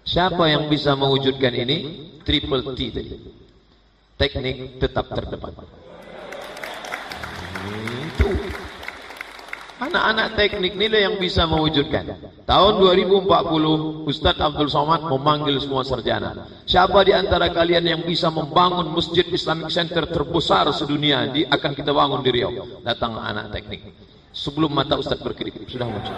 Siapa yang bisa mewujudkan ini? Triple T tadi. Teknik tetap terdepan. Itu anak-anak teknik nilai yang bisa mewujudkan. Tahun 2040 Ustadz Abdul Somad memanggil semua sarjana. Siapa di antara kalian yang bisa membangun masjid Islamic Center terbesar sedunia? Akan kita bangun di Riau. Datang anak teknik. Sebelum mata Ustadz berkedip sudah muncul.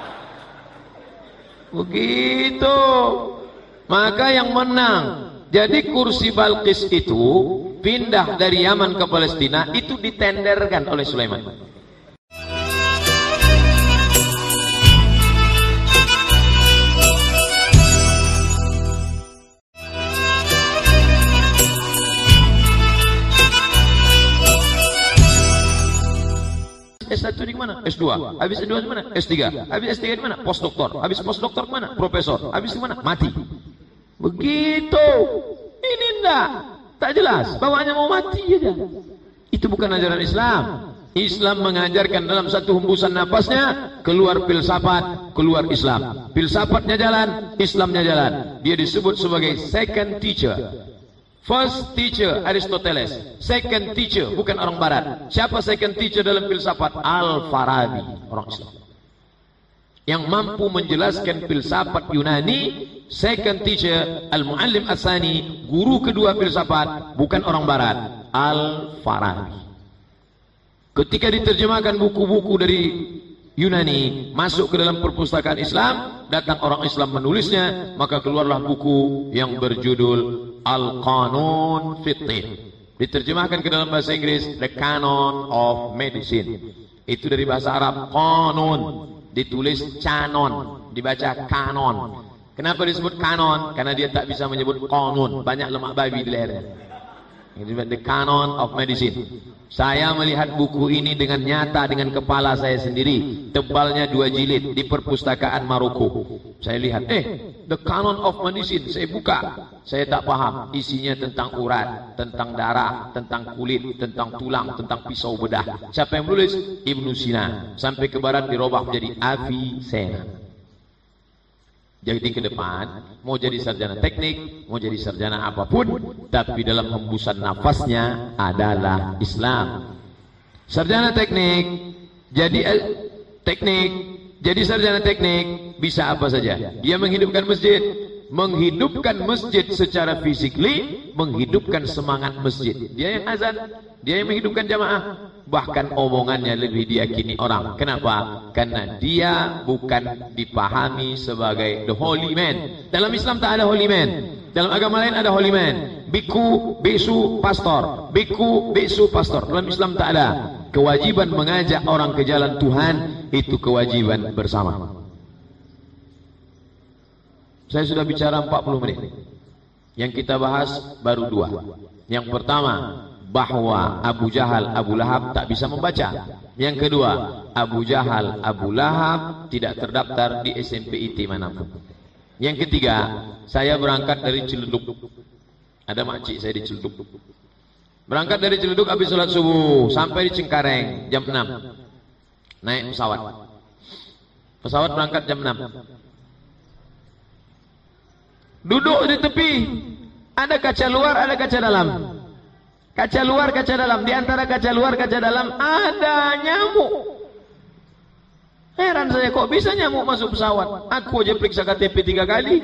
Begitu. Maka yang menang. Jadi kursi Balqis itu pindah dari Yaman ke Palestina itu ditenderkan oleh Sulaiman. S1 di mana? S2. Habis S2 di mana? S3. Habis S3 di mana? Postdoktor. Habis postdoktor di mana? Profesor. Habis di mana? Mati. Begitu. Ini enggak. Tak jelas. Bawaannya mau mati aja. Itu bukan ajaran Islam. Islam mengajarkan dalam satu hembusan napasnya keluar filsafat, keluar Islam. Filsafatnya jalan, Islamnya jalan. Dia disebut sebagai second teacher. First teacher Aristoteles, second teacher bukan orang barat. Siapa second teacher dalam filsafat? Al-Farabi, orang Islam. Yang mampu menjelaskan filsafat Yunani, second teacher Al-Muallim As-Sani, guru kedua filsafat bukan orang barat, Al-Farabi. Ketika diterjemahkan buku-buku dari Yunani masuk ke dalam perpustakaan Islam, datang orang Islam menulisnya, maka keluarlah buku yang berjudul Al-Qanun Fittih. Diterjemahkan ke dalam bahasa Inggris The Canon of Medicine. Itu dari bahasa Arab Qanun, ditulis canon, dibaca kanon. Kenapa disebut kanon? Karena dia tak bisa menyebut qanun, banyak lemak babi di lehernya. The Canon of Medicine. Saya melihat buku ini dengan nyata dengan kepala saya sendiri. Tebalnya 2 jilid di perpustakaan Maroko. Saya lihat, The Canon of Medicine. Saya buka. Saya tak paham. Isinya tentang urat, tentang darah, tentang kulit, tentang tulang, tentang pisau bedah. Siapa yang menulis? Ibnu Sina. Sampai ke barat dirubah menjadi Avicenna. Jadi ke depan, mau jadi sarjana teknik, mau jadi sarjana apapun, tapi dalam hembusan nafasnya adalah Islam. Sarjana teknik, jadi sarjana teknik, bisa apa saja. Dia menghidupkan masjid secara fisikly, menghidupkan semangat masjid. Dia yang azan, dia yang menghidupkan jamaah. Bahkan omongannya lebih diyakini orang. Kenapa? Karena dia bukan dipahami sebagai the holy man. Dalam Islam tak ada holy man. Dalam agama lain ada holy man. Biku, biksu, pastor. Biku, biksu, pastor. Dalam Islam tak ada. Kewajiban mengajak orang ke jalan Tuhan itu kewajiban bersama. Saya sudah bicara 40 menit. Yang kita bahas baru 2. Yang pertama, bahwa Abu Jahal, Abu Lahab tak bisa membaca. Yang kedua, Abu Jahal, Abu Lahab tidak terdaftar di SMPIT manapun. Yang ketiga, saya berangkat dari Ciledug. Ada makcik saya di Ciledug. Berangkat dari Ciledug habis sholat subuh sampai di Cengkareng jam 6. Naik pesawat. Pesawat berangkat jam 6. Duduk di tepi. Ada kaca luar, ada kaca dalam. Kaca luar, kaca dalam. Di antara kaca luar, kaca dalam ada nyamuk. Heran saya, kok bisa nyamuk masuk pesawat? Aku aja periksa KTP 3 kali.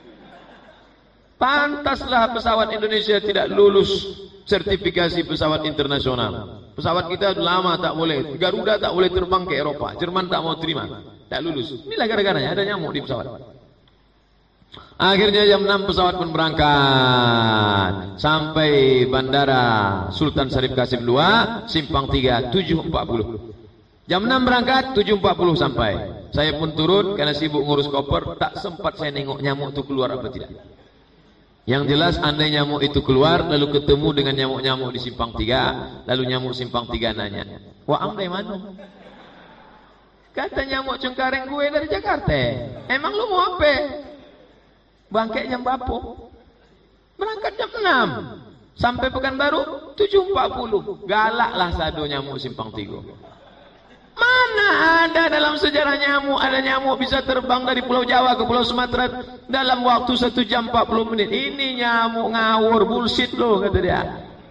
Pantaslah pesawat Indonesia tidak lulus sertifikasi pesawat internasional. Pesawat kita lama tak boleh. Garuda tak boleh terbang ke Eropa. Jerman tak mau terima. Tak lulus. Inilah gara-garanya, ada nyamuk di pesawat. Akhirnya jam 6 pesawat pun berangkat sampai bandara Sultan Syarif Qasim II, Simpang 3, 7.40. Jam 6 berangkat, 7.40 sampai. Saya pun turun karena sibuk ngurus koper, tak sempat saya nengok nyamuk itu keluar apa tidak. Yang jelas andai nyamuk itu keluar lalu ketemu dengan nyamuk-nyamuk di Simpang 3, lalu nyamuk Simpang 3 nanya, "Wah, am dari mana?" Kata nyamuk Cengkareng, gue dari Jakarta. Emang lu mau apa? Bangkainya Bapo. Berangkat jam 6 sampai Pekanbaru 7.40. Galaklah sado nyamuk Simpang 3. Mana ada dalam sejarah nyamuk, ada nyamuk bisa terbang dari Pulau Jawa ke Pulau Sumatera dalam waktu 1 jam 40 menit. Ini nyamuk ngawur, bullshit loh, kata dia.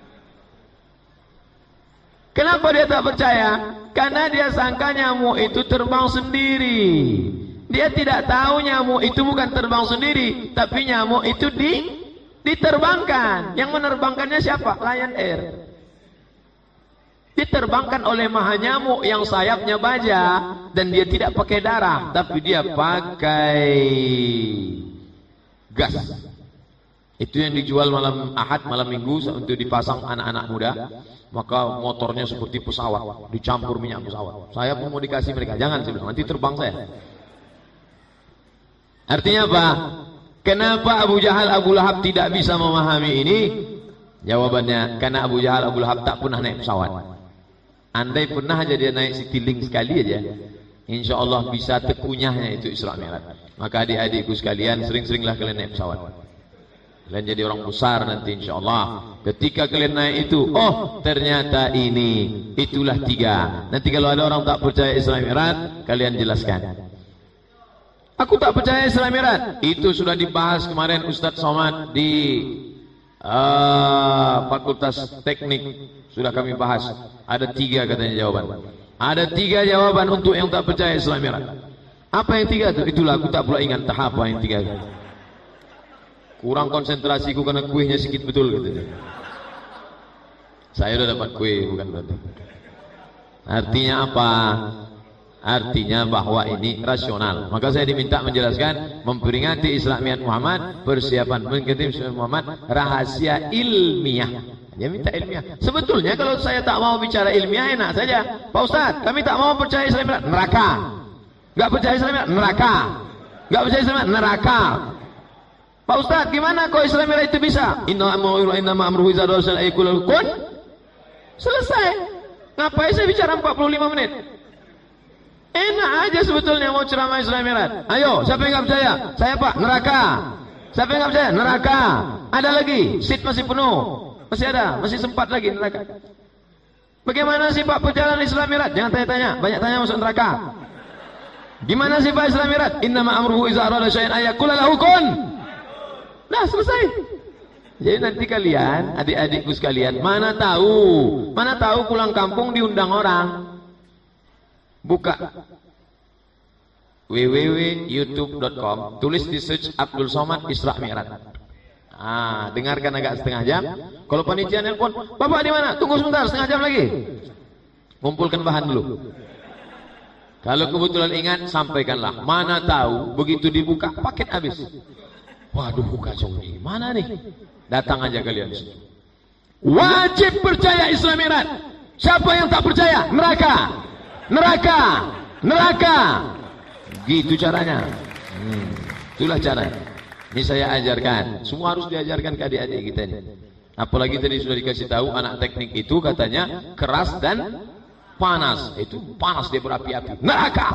Kenapa dia tak percaya? Karena dia sangka nyamuk itu terbang sendiri. Dia tidak tahu nyamuk itu bukan terbang sendiri, tapi nyamuk itu diterbangkan. Yang menerbangkannya siapa? Lion Air. Diterbangkan oleh maha nyamuk yang sayapnya baja, dan dia tidak pakai darah, tapi dia pakai gas. Itu yang dijual malam Ahad, malam Minggu untuk dipasang anak-anak muda. Maka motornya seperti pesawat, dicampur minyak pesawat. Saya pun mau dikasih mereka, jangan, saya bilang, nanti terbang saya. Artinya apa? Kenapa Abu Jahal, Abu Lahab tidak bisa memahami ini? Jawabannya, karena Abu Jahal, Abu Lahab tak pernah naik pesawat. Andai pernah aja dia naik Citylink sekali aja, insya Allah bisa tekunyahnya itu Isra Mi'raj. Maka adik-adikku sekalian, sering-seringlah kalian naik pesawat. Kalian jadi orang besar nanti insya Allah. Ketika kalian naik itu, oh ternyata ini, itulah 3. Nanti kalau ada orang tak percaya Isra Mi'raj, kalian jelaskan. Aku tak percaya Isra Mi'raj. Itu sudah dibahas kemarin Ustadz Somad di Fakultas Teknik. Sudah kami bahas. Ada 3 katanya jawaban. Ada 3 jawaban untuk yang tak percaya Isra Mi'raj. Apa yang 3 itu? Itulah aku tak pula ingat tahap apa yang 3 itu. Kurang konsentrasiku karena kuihnya sedikit betul gitu. Saya udah dapat kue, bukan berarti. Artinya apa? Artinya bahwa ini rasional. Maka saya diminta menjelaskan, memperingati Isra Mi'raj Muhammad, persiapan mengikuti Isra Muhammad, rahasia ilmiah. Dia minta ilmiah. Sebetulnya kalau saya tak mau bicara ilmiah enak saja. Pak Ustadz, kami tak mau percaya Isra Mi'raj, neraka. Enggak percaya Isra Mi'raj, neraka. Enggak percaya Isra Mi'raj, neraka. Pak Ustadz, gimana kok Isra Mi'raj itu bisa? Inna amruhu idza arada syai'an yaqulu kun. Selesai. Ngapain saya bicara 45 menit? Enak aja sebetulnya mau ceramah Isra Mi'raj. Ayo, siapa yang enggak percaya? Saya Pak, neraka. Siapa yang enggak percaya? Neraka. Ada lagi, seat masih penuh. Masih ada, masih sempat lagi neraka. Bagaimana sih Pak perjalanan Isra Mi'raj? Jangan tanya-tanya, banyak tanya masuk neraka. Gimana sih Pak Isra Mi'raj? Innama amruhu idza arada syai'an ayaqula lahu kun. Nah, selesai. Jadi nanti kalian, adik-adikku sekalian, mana tahu pulang kampung diundang orang. Buka www.youtube.com, tulis di search Abdul Somad Isra Mi'raj. Dengarkan agak setengah jam. Kalau panitia nelpon, Bapak di mana? Tunggu sebentar, setengah jam lagi. Kumpulkan bahan dulu. Kalau kebetulan ingat, sampaikanlah. Mana tahu begitu dibuka paket habis. Waduh, kacau ini. Mana nih? Datang aja kalian. Wajib percaya Isra Mi'raj. Siapa yang tak percaya? Neraka. Neraka. Neraka. Gitu caranya. Itulah caranya. Ini saya ajarkan. Semua harus diajarkan ke adik-adik kita ini. Apalagi tadi sudah dikasih tahu anak teknik itu katanya keras dan panas. Itu panas, dia berapi-api. Neraka.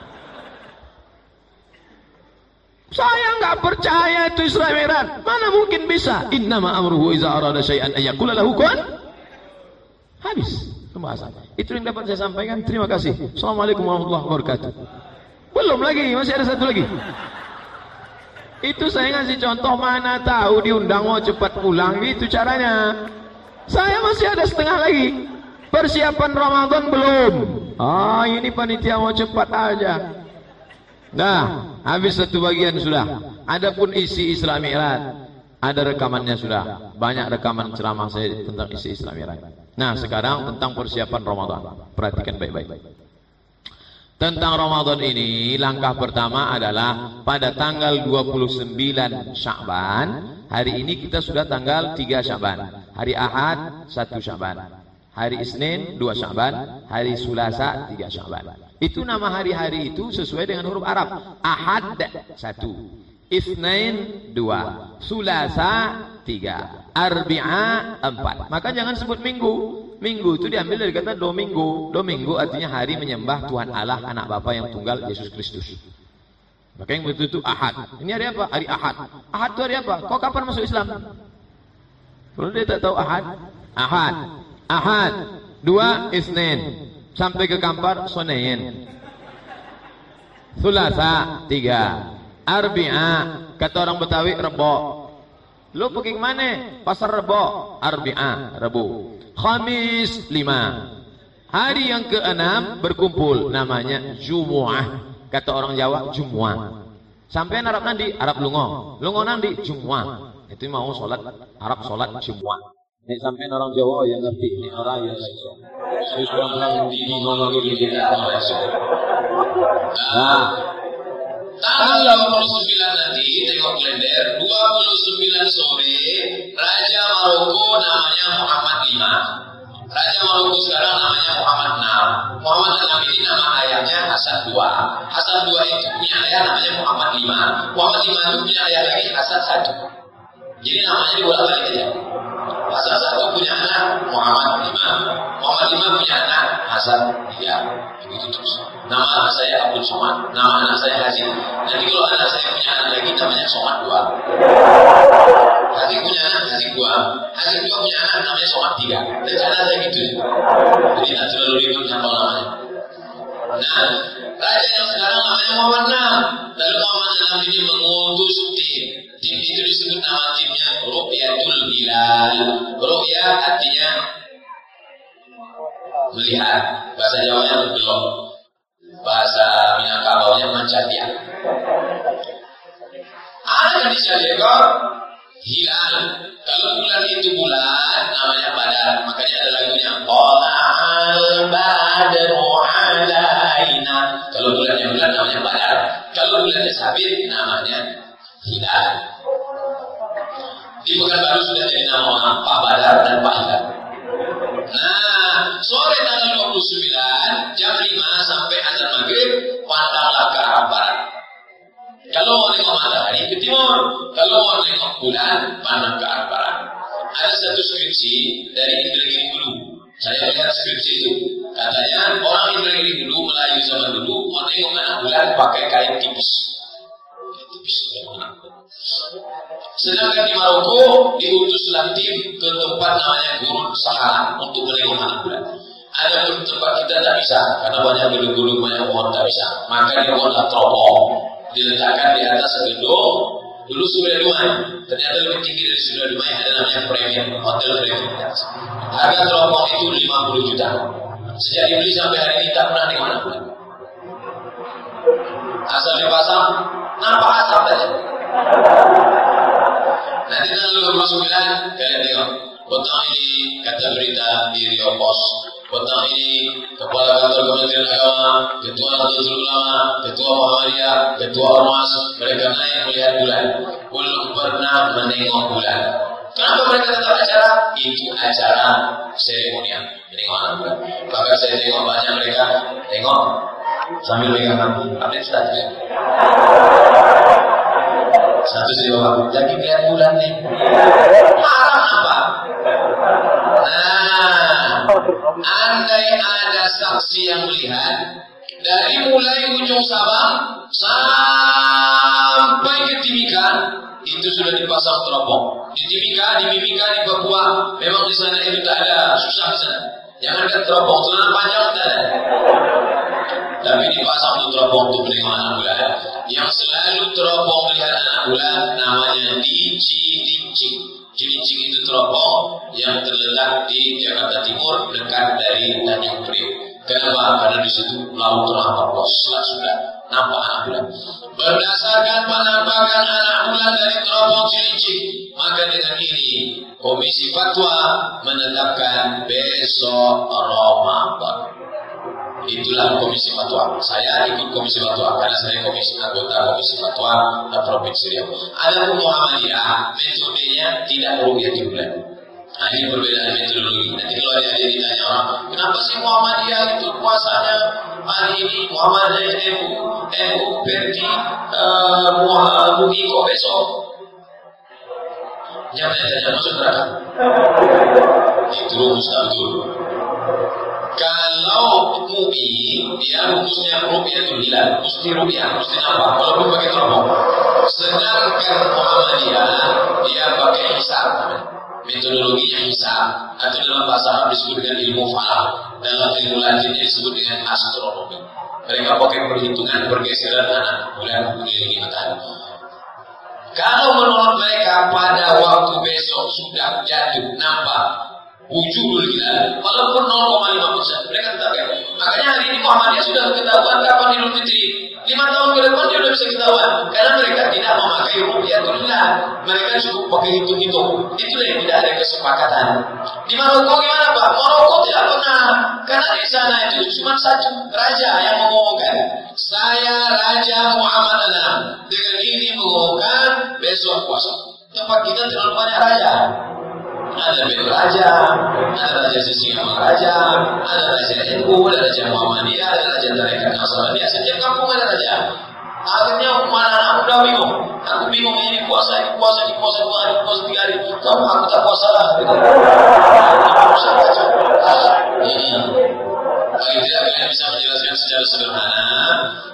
Saya enggak percaya itu Isra Mi'raj. Mana mungkin bisa? Innama amruhu idza arada syai'an ayaqula lahu kun. Habis pembahasan. Itu yang dapat saya sampaikan. Terima kasih. Assalamualaikum warahmatullahi wabarakatuh. Belum lagi, masih ada satu lagi. Itu saya ngasih contoh, mana tahu diundang mau cepat pulang, gitu caranya. Saya masih ada setengah lagi. Persiapan Ramadan belum. Ini panitia mau cepat aja. Nah, habis satu bagian sudah. Adapun isi Isra Mi'raj, ada rekamannya sudah. Banyak rekaman ceramah saya tentang isi Isra Mi'raj. Nah, sekarang tentang persiapan Ramadan. Perhatikan baik-baik. Tentang Ramadan ini, langkah pertama adalah pada tanggal 29 Sya'ban. Hari ini kita sudah tanggal 3 Sya'ban. Hari Ahad 1 Sya'ban. Hari Isnin 2 Sya'ban. Hari Selasa 3 Sya'ban. Itu nama hari-hari itu sesuai dengan huruf Arab. Ahad 1, Isnin 2, Selasa 3, Arbi'a 4. Maka jangan sebut minggu. Minggu itu diambil dari kata Domingo. Domingo artinya hari menyembah Tuhan Allah anak Bapa yang tunggal, Yesus Kristus. Maka yang betul itu Ahad. Ini hari apa? Hari Ahad. Ahad itu hari apa? Kau kapan masuk Islam? Kalau dia tak tahu Ahad. Ahad. Ahad 2 Isnin. sampai ke Kampar Senin. Thulatha 3. Arbi'a kata orang Betawi Rebo. Lu pergi ke mana? Pasar Rebo. Arbi'a Rabu. Khamis 5. Hari yang ke-6 berkumpul namanya Jumu'ah. Kata orang Jawa Jumu'ah. Sampai Arab nanti Arab lungo. Lungo nanti Jumu'ah. Itu mau sholat Arab sholat Jumu'ah. Ini sampai orang Jawa yang ngerti, ini orang yang sesuatu di tanggal 29 nanti tengok kalender 29 sore Raja Maroko namanya Muhammad V. Raja Maroko sekarang namanya Muhammad VI. Muhammad VI ini nama ayahnya Hasan II. Hasan II itu punya ayah namanya Muhammad V. Muhammad V itu punya ayah lagi Hasan I. Jadi namanya dibolak-balik aja. Hasan I punya anak Muhammad V. Muhammad V punya anak Hasan III. Begitu terus. Nama anak saya Abdul Somad, nama anak saya Haji. Nanti kalau anak saya punya anak lagi namanya Somad II. Haji punya anak Haji II. Haji II punya anak namanya Somad III. Rencana saya gitu. Jadi tak terlalu ribut sama namanya. Nah, raja yang sekarang namanya Muhammad VI. Lalu Muhammad VI ini mengutus tim itu disebut nama timnya Ru'yatul Hilal. Ru'yah artinya melihat, bahasa Jawanya belum, bahasa Minangkabaunya mancatia. Ada di Syariah hilal. Kalau bulan itu bulan namanya Badar, makanya ada lagunya Qala'al Badru alaina. Kalau bulannya bulan namanya Badar. Kalau bulannya sabit namanya hilal. Di Pekanbaru sudah jadi nama orang Pak Badar dan Pak Hilal. Nah, sore tanggal 29 jam 5 sampai azan maghrib pandanglah ke arah barat. Kalau mau nengok matahari ke timur, kalau mau nengok bulan pandang ke arah barat. Ada satu skripsi dari Indragiri Hulu. Saya melihat skripsi itu. Katanya orang Indragiri Hulu, Melayu zaman dulu mau nengok anak bulan pakai kain tipis. Sedangkan di Maroko diutuslah tim ke tempat namanya Gurun Sahara untuk menengok anak bulan. Ada pun tempat kita tak bisa karena banyak gedung-gedung, banyak pohon tak bisa. Maka dibuatlah teropong, diletakkan di atas gedung. Dulu Surya Dumai, ternyata lebih tinggi dari Surya Dumai ada namanya Premier, hotel Premier. Harga teropong itu 50 juta. Sejak dibeli sampai hari ini tak pernah nengok anak bulan. Asal dipasang, nampak asap saja. Nanti tanggal 29 kalian tengok. Petang ini kata berita di Rio Pos. Petang ini Kepala Kantor Kementerian Agama, Ketua Nahdlatul Ulama, Ketua Muhammadiyah, Ketua Ormas, mereka naik melihat bulan. Belum pernah menengok bulan. Kenapa mereka tetap acara? Itu acara seremonial menengok anak bulan. Bahkan saya tengok banyak mereka tengok sambil pegang lampu. Update status. Satu di bawah, lagi lihat bulan nih. Haram apa? Nah, andai ada saksi yang melihat dari mulai ujung Sabang sampai ke Timika, itu sudah dipasang teropong. Di Timika, di Mimika, di Papua, memang di sana itu tak ada, susah di sana. Jangan kan teropong, celana panjang tak ada. Tapi dipasang tuh teropong untuk menengok anak bulan. Yang selalu teropong melihat anak bulan namanya di Cilincing. Cilincing itu teropong yang terletak di Jakarta Timur dekat dari Tanjung Priok. Kenapa? Karena di situ laut terlampau luas, sudah nampak anak bulan. Berdasarkan penampakan anak bulan dari teropong Cilincing, maka dengan ini Komisi Fatwa menetapkan besok Ramadan. Itulah Komisi Fatwa. Saya ikut Komisi Fatwa karena saya anggota Komisi Fatwa Provinsi Riau. Ada Muhammadiyah, metodenya tidak ru'yatul bulan. Nah, ini perbedaan metodologi. Nanti kalau ada ditanya orang, kenapa sih Muhammadiyah itu puasanya hari ini, Muhammadiyah NU Berti MUI kok besok? Jangan tanya masuk neraka. Itu rumus betul. Kalau MUI, dia rumusnya Ru'yatul Hilal, mesti ru'yah, mesti nampak, walaupun pakai teropong. Sedangkan Muhammadiyah, dia pakai hisab, metodologinya hisab, atau dalam bahasa Arab disebut dengan ilmu falak. dalam ilmu Latin disebut dengan astronomi. Mereka pakai perhitungan pergeseran anak bulan mengelilingi matahari. Kalau menurut mereka pada waktu besok sudah jatuh nampak wujudul hilal, walaupun 0,5%, mereka tetap ya. Makanya hari ini Muhammadiyah sudah ketahuan kapan Idul Fitri. 5 tahun ke depan dia sudah bisa ketahuan, karena mereka tidak memakai ru'yatul hilal. Mereka cukup pakai hitung-hitung. Itulah yang tidak ada kesepakatan. Di Maroko gimana Pak? Maroko tidak pernah, karena di sana itu cuma satu raja yang mengumumkan, saya Raja Muhammad VI. Dengan ini mengumumkan besok puasa. Tempat kita terlalu banyak raja. Ada Betul Raja, ada Raja Sisiama Raja, ada Raja NU, ada Raja Muhammadiyah, ada Raja Tarekat Nasraniyah. Setiap kampung ada raja. Akhirnya mana anak muda bingung. Aku bingung ini puasa 2 hari, puasa 3 hari. Kamu aku tak puasa lah. Bagi tidak kalian bisa menjelaskan secara sederhana.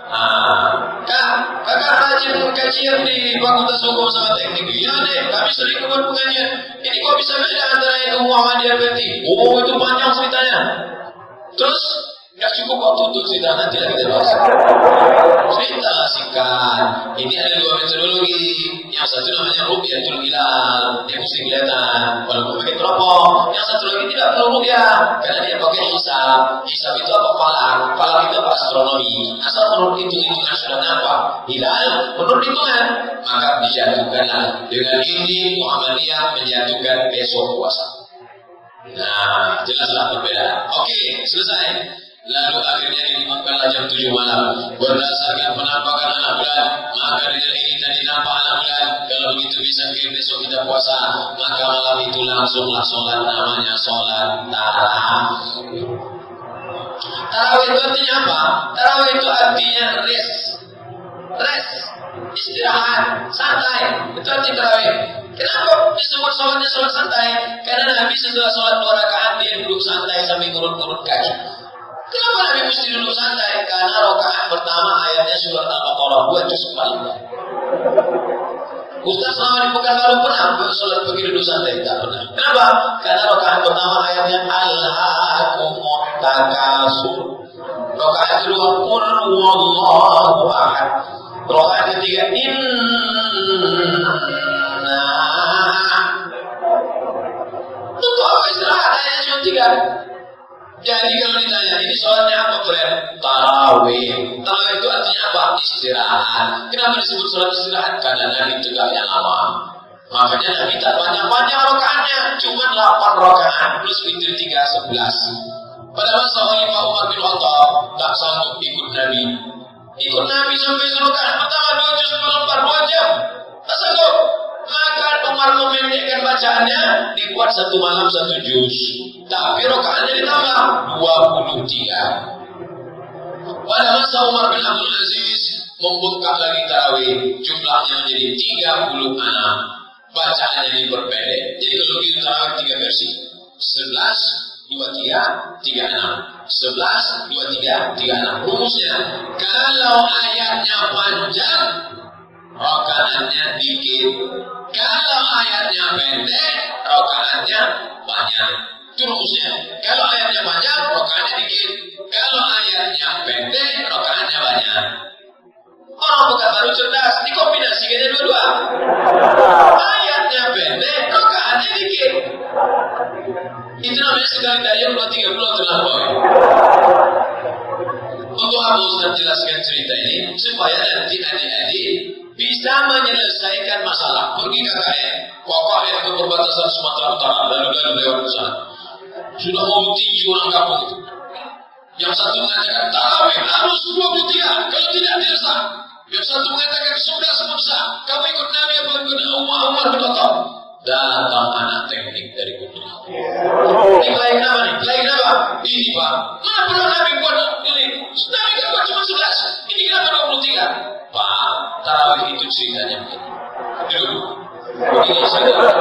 Kakak rajin kajian di Fakultas Hukum sama Teknik. Iya deh, kami sering buat pengajian. Ini kok bisa beda antara NU Muhammadiyah Peti? Oh, itu panjang ceritanya. Terus nggak cukup waktu untuk cerita, nanti lagi kita bahas. Cerita singkat. Ini ada 2 metodologi. Yang satu namanya ru'yatul hilal, dia mesti kelihatan walaupun pakai teropong. Yang satu lagi tidak perlu ru'yah, karena dia pakai hisab. Hisab itu apa? Falak itu apa? Astronomi. Asal menurut hitung-hitungan sudah nampak hilal, menurut hitungan, maka dijatuhkanlah. Dengan ini Muhammadiyah menjatuhkan besok puasa. Nah, jelaslah perbedaan. Oke, selesai. Lalu akhirnya diumumkanlah jam 7 malam. Berdasarkan penampakan anak bulan, maka dengan ini tadi nampak anak bulan. Kalau begitu bisa besok kita puasa. Maka malam itu langsunglah sholat, namanya sholat tarawih. Tarawih itu artinya apa? Tarawih itu artinya rest, istirahat, santai. Itu arti tarawih. Kenapa disebut sholatnya sholat santai? Karena Nabi setelah sholat 2 rakaat dia duduk santai sambil ngurut-ngurut kaki. Kenapa Nabi mesti duduk santai? Karena rakaat pertama ayatnya surat Al-Baqarah 2 juz 4. Ustaz selama di Pekanbaru pernah sholat pergi duduk santai? Tak pernah. Kenapa? Karena rakaat pertama ayatnya Alhaakumut Takasur. Rakaat kedua Qul Huwallahu Ahad. Rakaat ketiga Untuk apa istirahat? Ayatnya cuma 3. Jadi kalau ditanya, ini sholatnya apa friend? Tarawih. Tarawih itu artinya apa? Istirahat. Kenapa disebut sholat istirahat? Karena Nabi tegaknya lama. Makanya Nabi tak banyak-banyak rakaatnya, cuma 8 rakaat plus witir 3, 11. Pada masa Khalifah Umar bin Khattab tak sanggup ikut Nabi. Ikut Nabi sampai rakaat pertama 2 juz 4, 2 jam. Tak sanggup. Maka Umar memendekkan bacaannya, dibuat 1 malam 1 juz. Tapi rakaatnya ditambah 23. Pada masa Umar bin Abdul Aziz membengkak lagi tarawih, jumlahnya menjadi 36. Bacaannya diperpendek. Jadi kalau gitu tarawih 3 versi. 11, 23, 36. 11, 23, 36. Rumusnya, kalau ayatnya panjang, rakaatnya dikit. Kalau ayatnya pendek, rakaatnya banyak. Itu rumusnya. Kalau ayatnya panjang, rakaatnya dikit. Kalau ayatnya pendek, rakaatnya banyak. Orang Pekanbaru cerdas, dikombinasikannya dua-dua. Ayatnya pendek, rakaatnya dikit. Itu namanya sekali dayung 230 terlampaui. Untuk apa Ustaz jelaskan cerita ini? Supaya nanti adik-adik bisa menyelesaikan masalah. Pergi KKN, kokok yang ke perbatasan Sumatera Utara, lalu lewat ke sana. Sudah mau tinggi orang kampung itu. Yang satu mengatakan tarawih harus 23, kalau tidak sah. Yang satu mengatakan 11 pun sah. Kamu ikut Nabi apa ikut Umar bin Khattab? Datang anak teknik dari Gunung. Ini lain apa nih? Lain apa? Ini Pak. Mana pernah Nabi buat ini? Nabi kan buat cuma 11. Ini kenapa 23? Pak, tarawih itu ceritanya begini. Dulu. Begini ceritanya.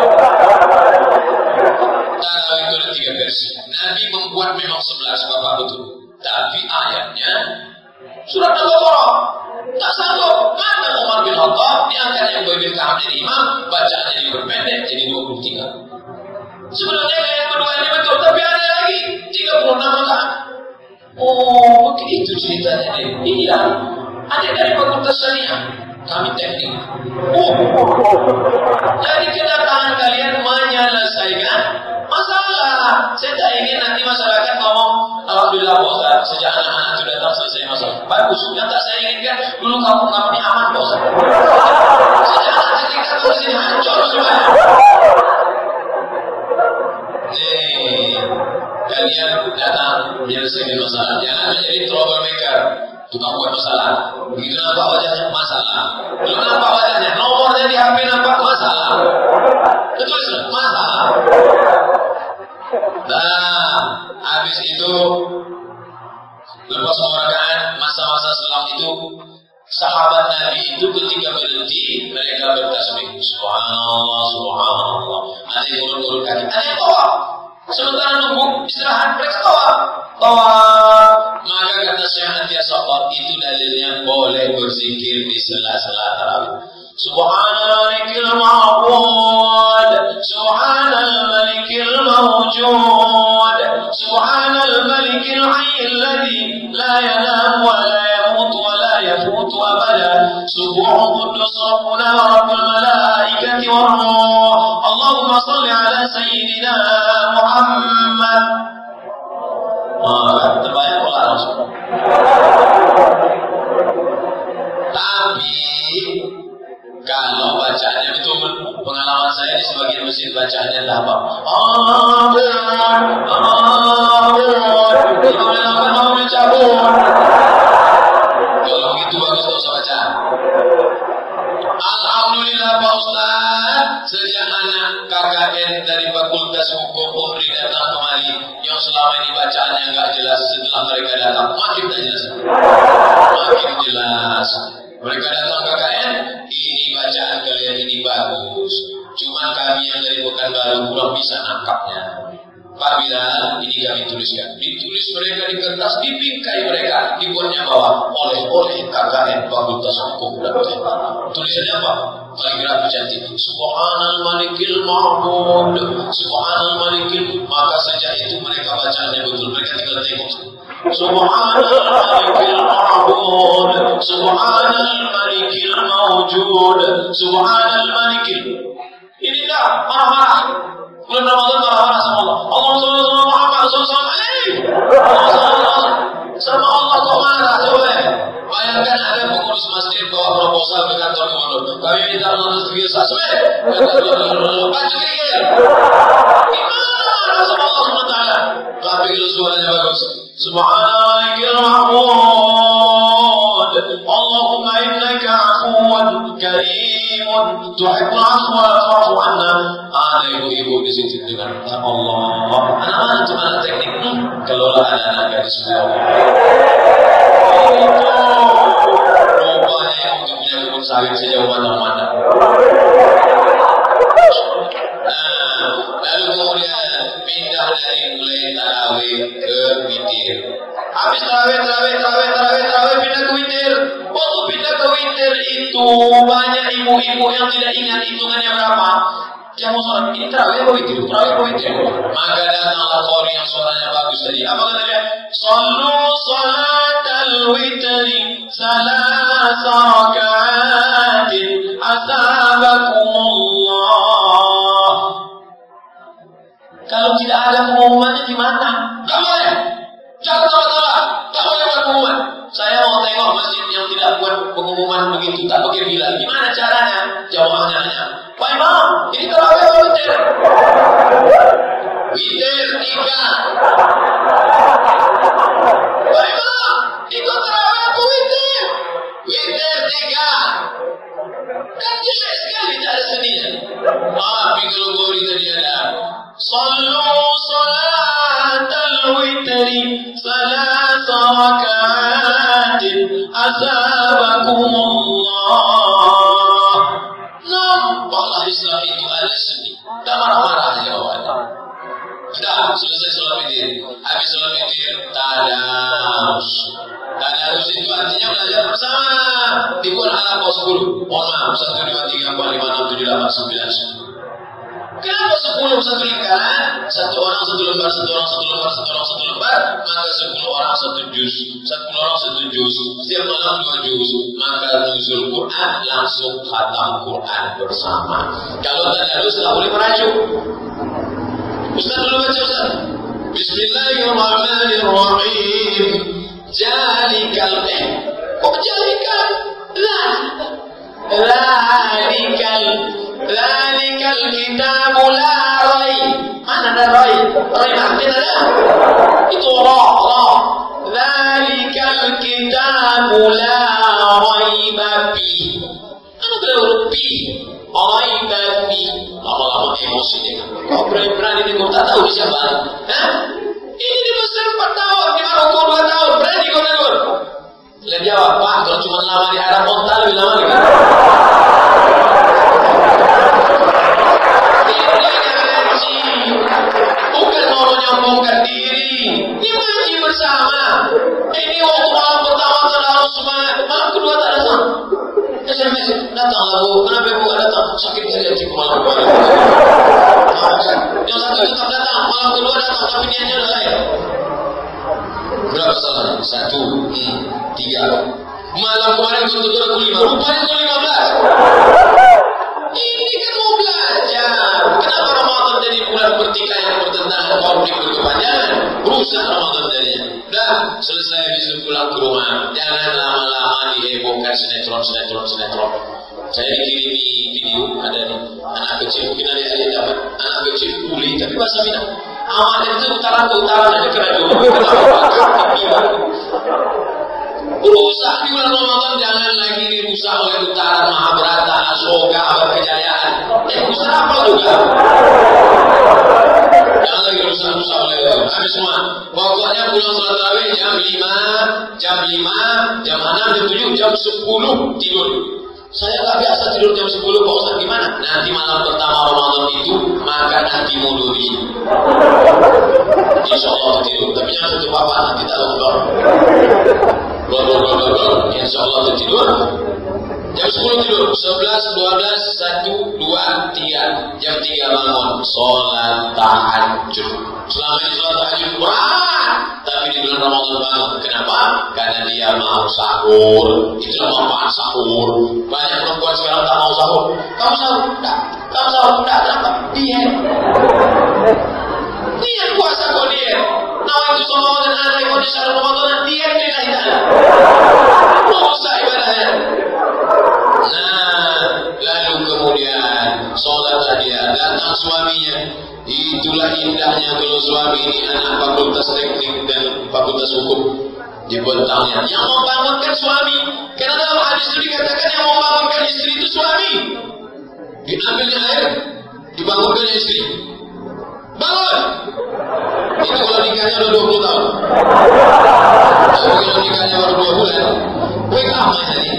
Tarawih itu ada 3 versi. Nabi membuat memang 11, Bapak betul. Tapi ayatnya surat Al-Baqarah. Tak sanggup. Mana Umar bin Khattab diangkat yang boleh kaham jadi imam, bacaannya diperpendek jadi 23. Sebenarnya yang kedua ini betul, tapi ada lagi 36 rakaat. Oh, begitu ceritanya deh. Iya, ada dari Fakultas Syariah, kami teknik. Oh, jadi kedatangan kalian menyelesaikan masalah. Saya tak ingin nanti masyarakat ngomong, alhamdulillah Pak Ustaz, sejak anak-anak itu datang selesai masalah. Bagus, yang tak saya inginkan dulu kampung ini aman Pak Ustaz. Sejak anak teknik datang ke sini hancur semuanya. Nih, kalian datang menyelesaikan masalah, jangan menjadi troublemaker, tukang buat masalah. Begitu nampak wajahnya masalah, belum nampak wajahnya, nomornya di HP nampak masalah, betul masalah. Nah, habis itu lepas rakaat masa-masa selang itu, sahabat Nabi itu ketika berhenti mereka bertasbih, subhanallah, subhanallah. Ada yang urut-urut kaki, ada yang tawaf. Sementara nunggu istirahat mereka tawaf. Maka kata Syekh Atiyah Saqaf, itu dalilnya boleh berzikir di sela-sela tarawih. Subhanal malikil ma'bud, subhanal malikil mawjud, subhanal malikil hayyil ladzi la yanam wa la yamut wa la yafutu abada, subuhun quddus rabbuna wa rabbul malaikati war ruh. Allahumma salli ala sayyidina Muhammad. Terbayang pula langsung. Tapi kalau bacaannya itu pengalaman saya di sebagian masjid bacaannya adalah apa? Kalau begitu bagus tak usah baca. Alhamdulillah Pak Ustaz, sejak anak KKN dari Fakultas Hukum Unri datang kemari, yang selama ini bacaannya enggak jelas, setelah mereka datang makin tak jelas, makin jelas. Mereka datang KKN, ini bacaan kalian ini bagus, cuma kami yang dari Pekanbaru kurang bisa nangkapnya. Pak Bilal, ini kami tuliskan. Ditulis mereka di kertas, dibingkai mereka, dibuatnya bawah oleh KKN Fakultas Hukum dan Teknik. Tulisannya apa? Kaligrafi cantik. Subhanal malikil ma'bud, subhanal malikil. Maka sejak itu mereka bacanya betul. Mereka tinggal tengok. Subhanal malikil ma'bud, subhanal malikil mawjud, subhanal malikil. Ini dah marah-marah. Bulan Ramadan marah-marah sama Allah. Allah SWT Muhammad SAW sama Allah kok marah, coba. Bayangkan ada pengurus masjid bawa proposal ke kantor gubernur. Kami minta Allah terbiasa, coba. Baca kira-kira. Gimana sama Allah SWT? Tapi kalau suaranya bagus. Subhanallahil mahmud, Allahumma innaka afuwan karimun tuhibbul afwa fa'fu anna. Ada ibu-ibu di situ dengan Allah. Anak-anak itu anak teknik. Kelola anak-anak gadis sekolah. Itu rupanya yang untuk punya kebun sawit sejauh mana-mana. Nah, lalu kemudian pindah dari mulai tarawih ke witir. Habis tarawih pindah ke witir. Waktu pindah ke witir itu banyak ibu-ibu yang tidak ingat hitungannya berapa. Dia mau sholat ini tarawih apa witir? Maka datanglah qori yang suaranya bagus tadi. Apa kata dia? Sallu salatal witri salasa raka'atin asabakumullah. Kalau tidak ada pengumumannya gimana? Gak boleh. Jangan salah. Tak boleh buat pengumuman. Saya mau tengok masjid yang tidak buat pengumuman begitu, tak pakai bilal. Gimana caranya? Jawabnya hanya, Pak Imam, ini tarawih atau witir? Witir 3. Pak Imam, itu tarawih atau witir? Witir 3. Kan jelek sekali tak ada seninya. Tapi kalau gori tadi ada, Sallu salatal witri salasa raka'atin asabakumullah. Nampaklah Islam itu ada seni. Tak marah-marah jawabannya. Dah selesai sholat witir. Habis sholat witir tadarus. Tadarus itu artinya belajar bersama. Dibuat alat pos 10. Mohon maaf 1, 2, 3, 4, 5, 6, 7, 8, 9, 10. Kenapa 10 satu lingkaran? Satu orang satu lembar, satu orang satu lembar, satu orang satu lembar, maka 10 orang satu juz, 10 orang satu juz, setiap malam 2 juz, maka nuzul Quran langsung khatam Quran bersama. Kalau tadarus tidak boleh merajuk. Ustaz dulu baca Ustaz. Bismillahirrahmanirrahim. Jalikal kok jalikal? Zalikal kitabu la raib. Mana ada raib? Raib makin ada. Itu ra. Zalikal kitabu la raib fi. Mana ada huruf fi? Raib fi. Lama-lama emosi dia. Kau berani dia kau tak tahu dia siapa? Hah? Ini di Mesir 4 tahun, di Maroko 2 tahun. Berani kau negur? Dia jawab, Pak, kalau cuma lama di Arab Onta lebih lama lagi. Bukan mau menyombongkan diri. Ini ngaji bersama. Ini waktu malam pertama terlalu semangat, malam kedua tak datang. SMS datanglah Bu, kenapa Bu gak datang? Sakit saja di malam kedua. Yang satu tetap datang, malam kedua datang, tapi niatnya udah lain. Berapa salahnya? 1, 3. Malam kemarin kau tutur aku 5, rupanya kau 15. Ini kan mau belajar. Kenapa Ramadan jadi bulan pertikaian pertentangan konflik berkepanjangan? Rusak Ramadan jadinya. Dah selesai habis itu pulang ke rumah. Jangan lama-lama dihebohkan sinetron. Saya dikirimi video ada nih anak kecil, mungkin ada dapat anak kecil kuli tapi bahasa Minang. Awalnya itu utara ke utara aja kena dulu. Rusak di bulan Ramadan, jangan lagi dirusak oleh utara Mahabharata, Asoka, Abad Kejayaan. Rusak apa juga? Jangan lagi rusak oleh itu. Habis semua. Pokoknya pulang sholat tarawih jam 5, jam 6, jam 7, jam 10 tidur. Saya tak biasa tidur jam 10, Pak Ustaz gimana? Nanti malam pertama Ramadan itu makan anti muduri. Insya Allah tidur, tapi jangan satu papa, nanti tak lockdown. Insya Allah tidur. Jam 10 tidur, 11, 12, 1, 2, 3. Jam 3 bangun, sholat tahajud. Selama ini sholat tahajud berat, tapi di bulan Ramadan bangun. Kenapa? Karena dia mau sahur. Itulah manfaat sahur. Banyak perempuan sekarang tak mau sahur. Kamu sahur? Enggak. Kamu sahur? Enggak. Kenapa? Diet. Niat puasa kau diet. Nawaitu sholat dan anak kau di syahrul Ramadan diet lillahi ta'ala. Rusak ibadahnya. Nah, lalu kemudian sholat dia, datang suaminya. Itulah indahnya kalau suami ini anak fakultas teknik dan fakultas hukum. Dibentangnya yang membangunkan suami, karena dalam hadis itu dikatakan yang membangunkan istri itu suami. Diambilnya air, dibangunkannya istri. Bangun! Itu kalau nikahnya udah 20 tahun. Tapi kalau nikahnya baru 2 bulan, wake up ini.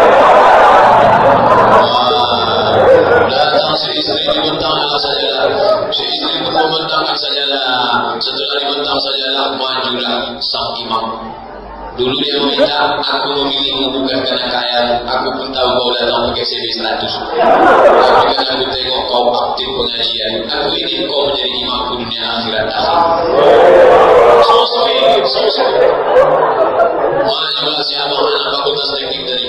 Datang si istri dibentang sajalah. Si istri pun membentangkan sajalah. Setelah dibentang sajalah, majulah sang imam. Dulu dia meminta, aku memilihmu bukan karena kaya. Aku pun tahu kau datang pakai CV 100. Tapi karena aku tengok kau aktif pengajian, aku ingin kau menjadi imamku dunia akhirat akhir. So sweet. Majulah si abang anak fakultas teknik tadi.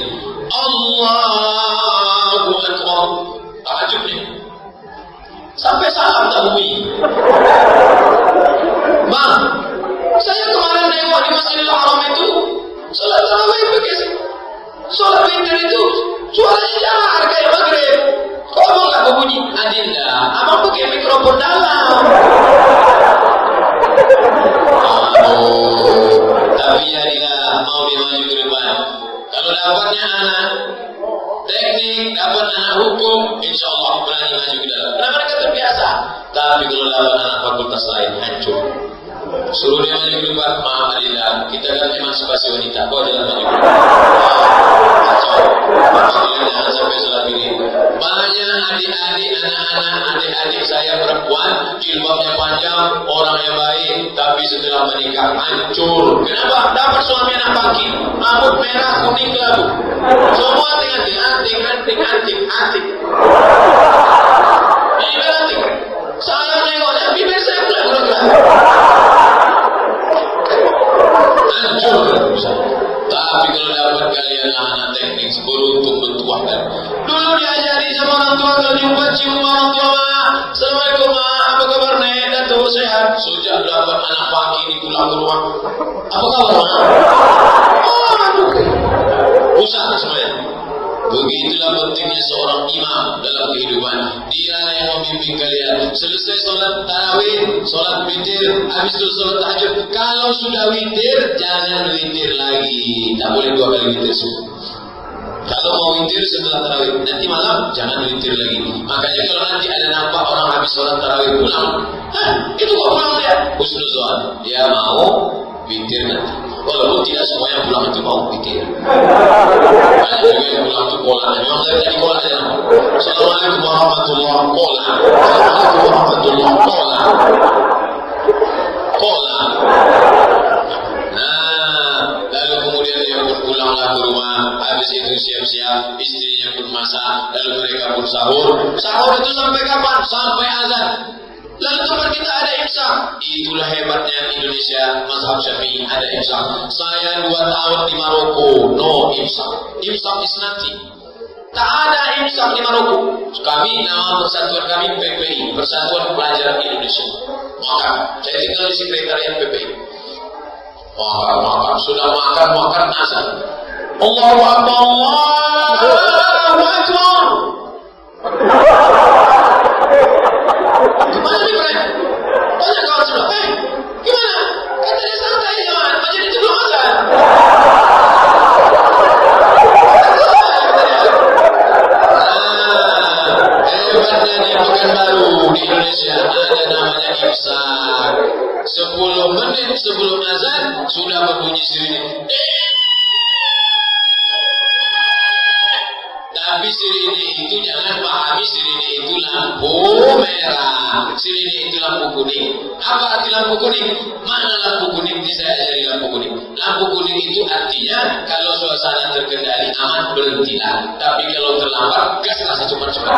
Allahu Akbar. Tahajud ni. Sampai salam tak bunyi. Bang, saya kemarin nengok di Masjidil Haram itu, sholat tarawih pakai sholat witir itu, suaranya jahar kayak maghrib. Kok abang tak berbunyi? Adinda, abang pakai mikrofon dalam. Tapi jadilah mau dia maju ke depan. Kalau dapatnya anak teknik, dapat anak hukum, insya Allah berani maju ke dalam. Karena mereka terbiasa. Tapi kalau dapat anak fakultas lain, hancur. Suruh dia maju ke depan, maaf Adinda, kita kan emansipasi wanita, kau jalan maju ke depan. Kacau. Alhamdulillah jangan sampai sholat ini. Banyak adik-adik, anak-anak, adik-adik saya perempuan, jilbabnya panjang, orangnya baik, tapi setelah menikah hancur. Kenapa? Dapat suami anak baki, rambut merah, kuning, kelabu. Semua anting. Ini anting. Assalamualaikum warahmatullahi wabarakatuh. Assalamualaikum apa kabar nih? Datuk sehat. Sejak dapat anak pagi ini pulang ke rumah. Apa kabar? Aduh. Rusak semuanya. Begitulah pentingnya seorang imam dalam kehidupan. Dia yang membimbing kalian. Selesai solat tarawih, solat witir, habis itu solat tahajud. Kalau sudah witir, jangan witir lagi. Tak boleh 2 kali witir subuh. Kalau mau witir setelah tarawih, nanti malam jangan witir lagi. Makanya kalau nanti ada nampak orang habis sholat tarawih pulang, itu kok pulang dia? Husnuzon, dia mau witir nanti. Walaupun tidak semua yang pulang itu mau witir. Banyak juga yang pulang itu pola. Memang dari tadi pola aja. Assalamualaikum warahmatullahi wabarakatuh. Assalamualaikum warahmatullahi wabarakatuh. Pola. Lalu kemudian dia pun pulanglah ke rumah. Habis itu siap-siap, istrinya pun masak. Lalu mereka pun sahur. Sahur itu sampai kapan? Sampai azan. Lalu tempat kita ada imsak. Itulah hebatnya Indonesia, mazhab Syafi'i ada imsak. Saya 2 tahun di Maroko, no imsak. Imsak is nothing. Tak ada imsak di Maroko. Kami, nama persatuan kami PPI, Persatuan Pelajar Indonesia. Maka saya tinggal di sekretariat PPI. Makan, sudah makan azan. Allahu Akbar, Allahu Akbar. Gimana nih Bray? Banyak kawan sudah. Gimana? Kata dia santai jangan. Macam itu belum azan. Hebatnya di Pekanbaru di Indonesia ada namanya imsak. 10 menit sebelum azan sudah berbunyi sirine. Tapi sirine itu jangan pahami sirine itu lampu merah. Sirine itu lampu kuning. Apa arti lampu kuning? Mana lampu kuning? Ini saya ajari lampu kuning. Lampu kuning itu artinya kalau suasana terkendali aman berhentilah. Tapi kalau terlambat gaslah secepat-cepat.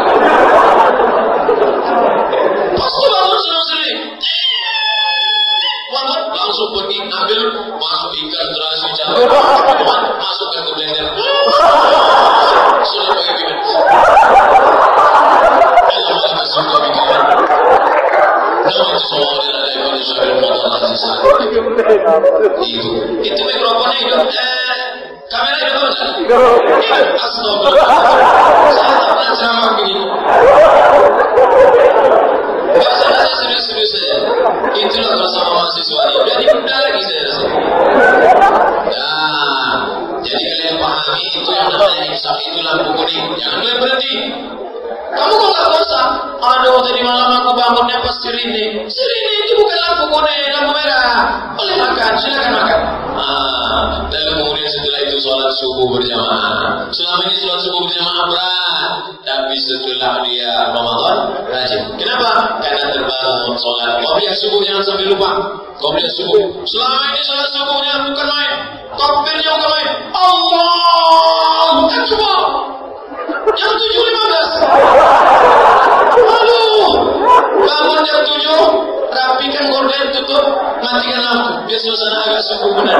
Pasti bangun senang sirine. Langsung pergi ambil masuk ikan terasi cabai masukkan ke blender sudah pakai bikin Allah malah suka bikin nama itu semua orang ada yang sudah bermotor itu mikrofonnya hidup kamera hidup apa sih? Hidup astagfirullah saya tak pernah ceramah begini bahasa serius-serius saja. Itulah kalau sama mahasiswa ini. Jadi mudah lagi saya rasa. Nah, jadi kalian pahami itu yang namanya imsak itu lampu kuning. Jangan kalian berhenti. Kamu kok nggak puasa? Aduh, tadi malam aku bangunnya pas sirine. Sirine itu bukan lampu kuning, lampu merah. Boleh makan, silakan makan. Lalu kemudian setelah itu sholat subuh berjamaah. Selama ini sholat subuh berjamaah berat, tapi setelah dia Ramadan rajin. Kenapa? Karena terbangun sholat. Qobliyah subuh jangan sampai lupa. Qobliyah subuh. Selama ini sholat subuhnya bukan main. Takbirnya bukan main. Allahu Akbar. Jam 7.15. Aduh. Bangun jam 7, rapikan gorden, tutup, matikan lampu. Biar suasana agak subuh benar.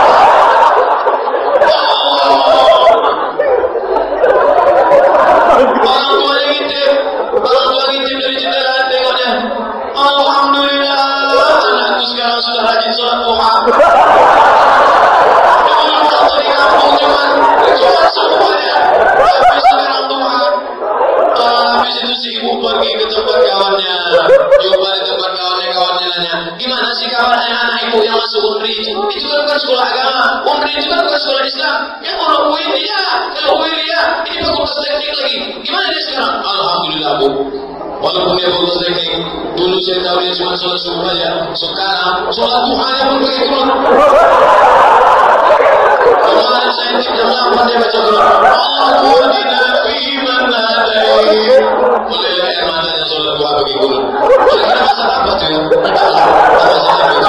Orang tua ngintip dari jendela tengoknya. Alhamdulillah, anakku sekarang sudah rajin sholat duha. Dulu waktu di kampung cuma semuanya. Habis sekarang duha. Habis itu si ibu pergi ke tempat kawannya. Jumpa di tempat kawannya nanya, gimana sih kawan anak ibu yang masuk UNRI itu? Itu kan bukan sekolah agama. UNRI itu kan bukan sekolah Islam. Yang orang UIN dia. Kalau UIN dia, ini fakultas teknik lagi. Gimana dia sekarang? Alhamdulillah bu. Walaupun dia fakultas teknik, dulu saya tahu dia cuma sholat subuh aja. Sekarang sholat duhanya pun begitu. Kemarin saya intip jam 8 dia baca Quran. Allahumma fi man hadain. Boleh air matanya sholat duha begitu. Kira-kira masalah apa tuh ya? Entahlah. Masalah begitu.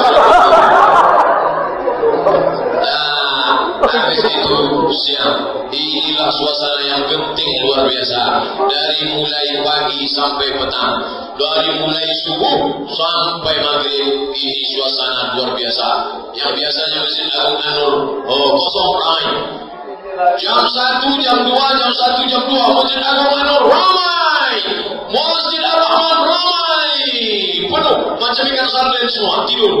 Habis itu siang. Inilah suasana yang genting luar biasa. Dari mulai pagi sampai petang, dari mulai subuh sampai maghrib, ini suasana luar biasa. Yang biasanya Masjid Agung An-Nur kosong ramai. Jam 1, jam 2, jam 1, jam 2 Masjid Agung An-Nur ramai. ramai. Masjid Ar-Rahman ramai. Penuh. Macam ikan sarden semua. Tidur.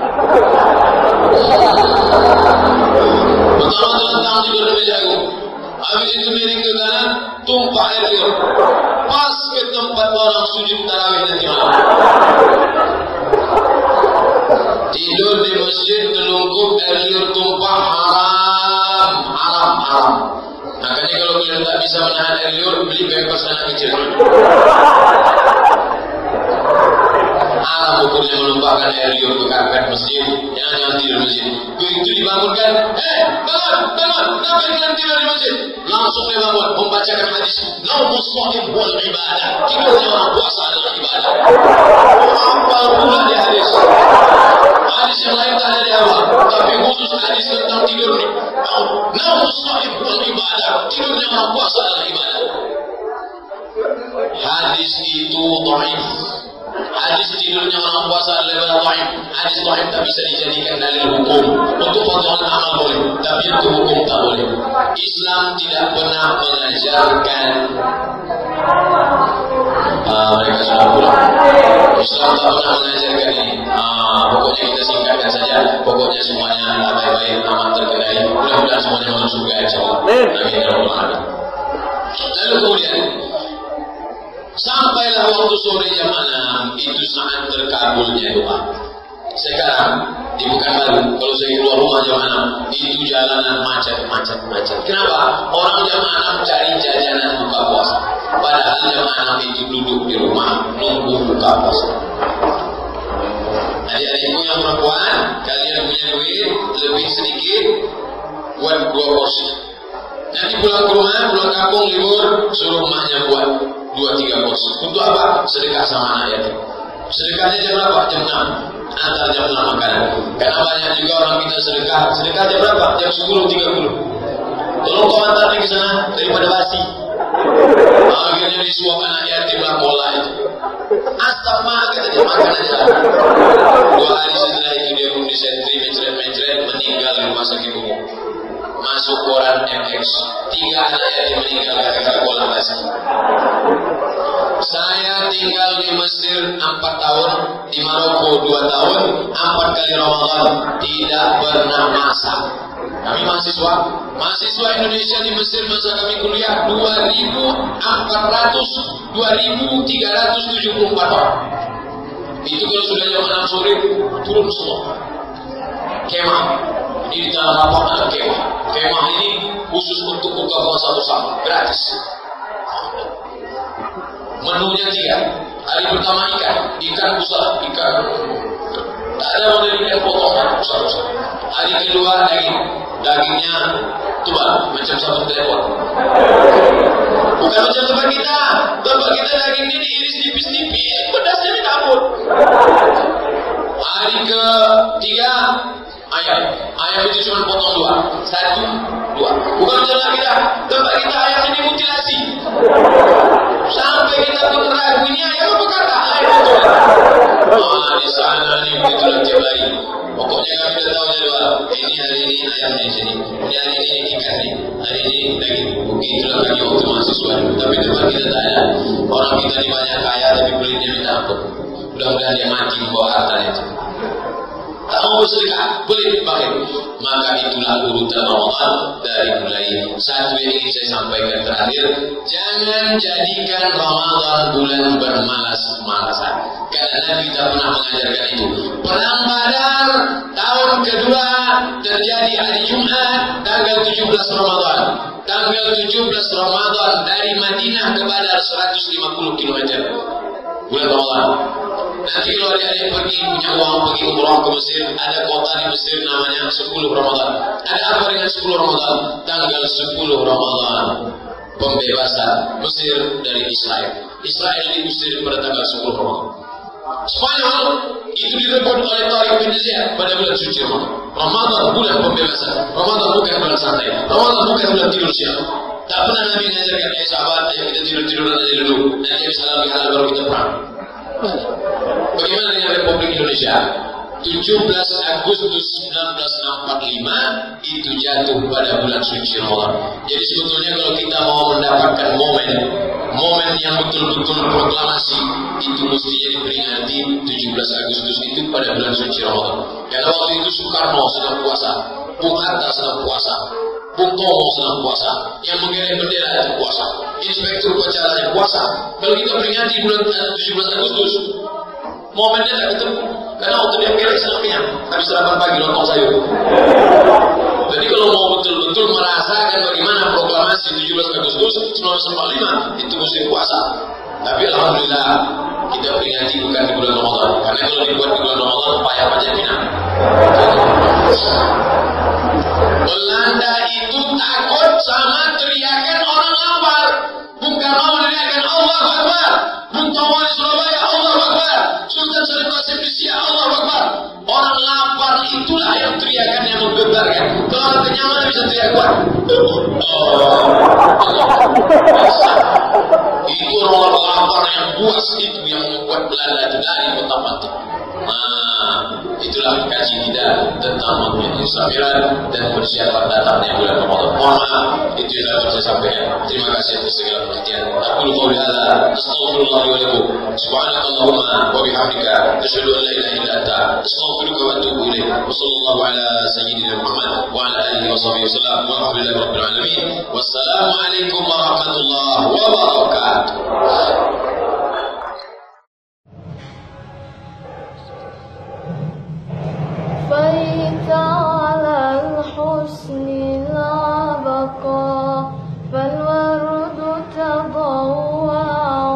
Pertama terlentang tidur di meja aku. Habis itu miring ke kanan, tumpah air liur. Pas ke tempat orang sujud tarawih nanti malam. Tidur di masjid telungkup air liur tumpah, haram, haram, haram. Makanya kalau kalian tak bisa menahan air liur, beli pampers anak kecil. Haram hukumnya menumpahkan air liur ke karpet masjid. Jangan tidur di masjid. Begitu dibangunkan, bangun, bangun, kenapa kalian tidur di masjid? Langsung dia bangun, membacakan hadis. Naumus shahih wal ibadah. Tidurnya orang puasa adalah ibadah. Apa pula dia hadis? Hadis yang lain tak ada di awal, tapi khusus hadis tentang tidur ni. Naumus shahih wal ibadah. Tidurnya orang puasa adalah ibadah. Hadis itu dhaif. Hadis tidurnya orang puasa adalah dhaif. Hadis dhaif tak bisa dijadikan dalil hukum. Untuk fadhil amal boleh, tapi untuk hukum tak boleh. Islam tidak pernah mengajarkan. Mereka sudah pulang. Islam tak pernah mengajarkan ini. Pokoknya kita singkatkan saja. Pokoknya semuanya baik-baik, aman terkendali. Mudah-mudahan semuanya masuk surga insyaallah. Amin ya rabbal alamin. Lalu kemudian sampailah waktu sore jam 6, itu saat terkabulnya doa. Sekarang di Pekanbaru, kalau saya keluar rumah jam 6, itu jalanan macet. Kenapa? Orang jam 6 cari jajanan buka puasa. Padahal jam 6 itu duduk di rumah nunggu buka puasa. Adik-adikku yang perempuan, kalian punya duit lebih sedikit, buat 2 porsi. Nanti pulang ke rumah, pulang kampung libur, suruh emaknya buat 2-3 porsi. Untuk apa? Sedekah sama anak yatim. Sedekahnya jam berapa? Jam 6. Antar jam 6 makanan. Karena banyak juga orang kita sedekah. Sedekah jam berapa? Jam 10.30. Tolong kau antar ke sana daripada basi. Akhirnya disuap anak yatim lah bola itu. Asap mah kata dia, makan aja. 2 hari setelah itu dia pun disentri, mencret, meninggal di rumah sakit umum. Masuk koran MX, 3 anak yatim meninggal gara-gara bola basi. Saya tinggal di Mesir 4 tahun, di Maroko 2 tahun, 4 kali Ramadan, tidak pernah masak. Kami mahasiswa Indonesia di Mesir masa kami kuliah 2.374 orang. Itu kalau sudah jam 6 sore turun semua. Kemah ini di dalam lapangan kemah. Kemah ini khusus untuk buka puasa bersama, gratis. Menunya 3. Hari pertama ikan besar, ikan tak ada model ikan potongan besar. Hari kedua dagingnya tebal macam satu telepon. Bukan macam tempat kita daging ini diiris tipis-tipis, pedasnya dicabut. Hari ketiga ayam itu cuma potong 2, 1, 2. Bukan macam kita, tempat kita ayam ini mutilasi. Sampai kita pun ragu ini ayam apa kata ayam betul. Di sana ni begitulah tiap hari. Pokoknya kami dah tahu doa. Ini hari ini ayam di sini. Ini hari ini ikan ni. Hari ini daging. Begitulah kami waktu mahasiswa. Tapi tempat kita tak ada. Orang kita ni banyak kaya tapi pelitnya minta ampun. Mudah-mudahan dia mati membawa harta itu. Tak mau bersedekah, pelit pakai. Maka itulah urutan Ramadan dari mulai. Satu yang ingin saya sampaikan terakhir, jangan jadikan Ramadan bulan bermalas-malasan. Karena Nabi tak pernah mengajarkan itu. Perang Badar tahun kedua terjadi hari Jumat tanggal 17 Ramadan. Tanggal 17 Ramadan dari Madinah ke Badar 150 km. Bulan Ramadan. Nanti kalau adik-adik pergi punya uang pergi umrah ke Mesir, ada kota di Mesir namanya 10 Ramadan. Ada apa dengan 10 Ramadan? Tanggal 10 Ramadan pembebasan Mesir dari Israel. Israel diusir pada tanggal 10 Ramadan. Spanyol itu direbut oleh Tariq bin Ziyad pada bulan suci Ramadan. Ramadan bulan pembebasan. Ramadan bukan bulan santai. Ramadan bukan bulan tidur siang. Tak pernah Nabi mengajarkan sahabat, ayo kita tidur-tiduran aja dulu. Nanti habis halal baru kita perang. Bagaimana dengan Republik Indonesia? 17 Agustus 1945 itu jatuh pada bulan suci Ramadan. Jadi sebetulnya kalau kita mau mendapatkan momen momen yang betul-betul proklamasi itu mestinya diperingati 17 Agustus itu pada bulan suci Ramadan. Karena waktu itu Soekarno sedang puasa, Bung Hatta sedang puasa, Bung Tomo sedang puasa, yang menggeleng bendera itu puasa, inspektur upacaranya puasa. Kalau kita peringati bulan 17 Agustus, momennya tidak ketemu. Karena waktu dia geleng sedang kenyang, habis sarapan pagi lontong sayur. Jadi kalau mau betul-betul merasakan bagaimana proklamasi 17 Agustus 1945 itu mesti puasa. Tapi alhamdulillah kita peringati bukan di bulan Ramadan. Karena kalau dibuat di bulan Ramadan payah aja Minang. Belanda itu takut sama teriakan orang lapar. Bung Karno meneriakan Allah Akbar. Bung Tomo di Surabaya Allah Akbar. Sultan Syarif Qasim di Siak Allah Akbar. Orang lapar itulah yang teriakannya menggetarkan. Kalau orang kenyamanan bisa teriak kuat. Itu orang lapar yang puas itu yang membuat Belanda itu dari kota mati. Nah, itulah kaji kita tentang Islam dan persiapan datangnya bulan Ramadan. Mohon maaf, itu yang dapat saya sampaikan. Terima kasih atas segala perhatian. Aku qouli hadza, astaghfirullah wa lakum. Subhanakallahumma wa bihamdika, asyhadu an la ilaha illa anta, astaghfiruka wa atubu ilaik. Wa sallallahu ala sayyidina Muhammad wa ala alihi wa sahbihi wasallam. Walhamdulillahi rabbil alamin. Wassalamu alaikum warahmatullahi wabarakatuh. بيت على الحسن لا بقى فالورد تضوى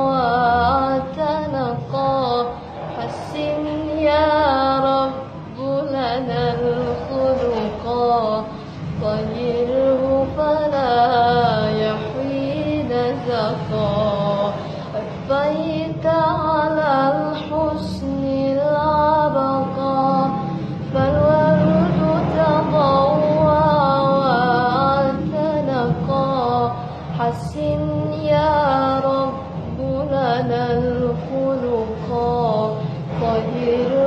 وتنقى حسن يا رب لنا الخلقا طهره فلا يحين زكا بيت على الحسن لا بقى فالورد تضوى وتنقى حسن يا رب لنا الخلقا طهر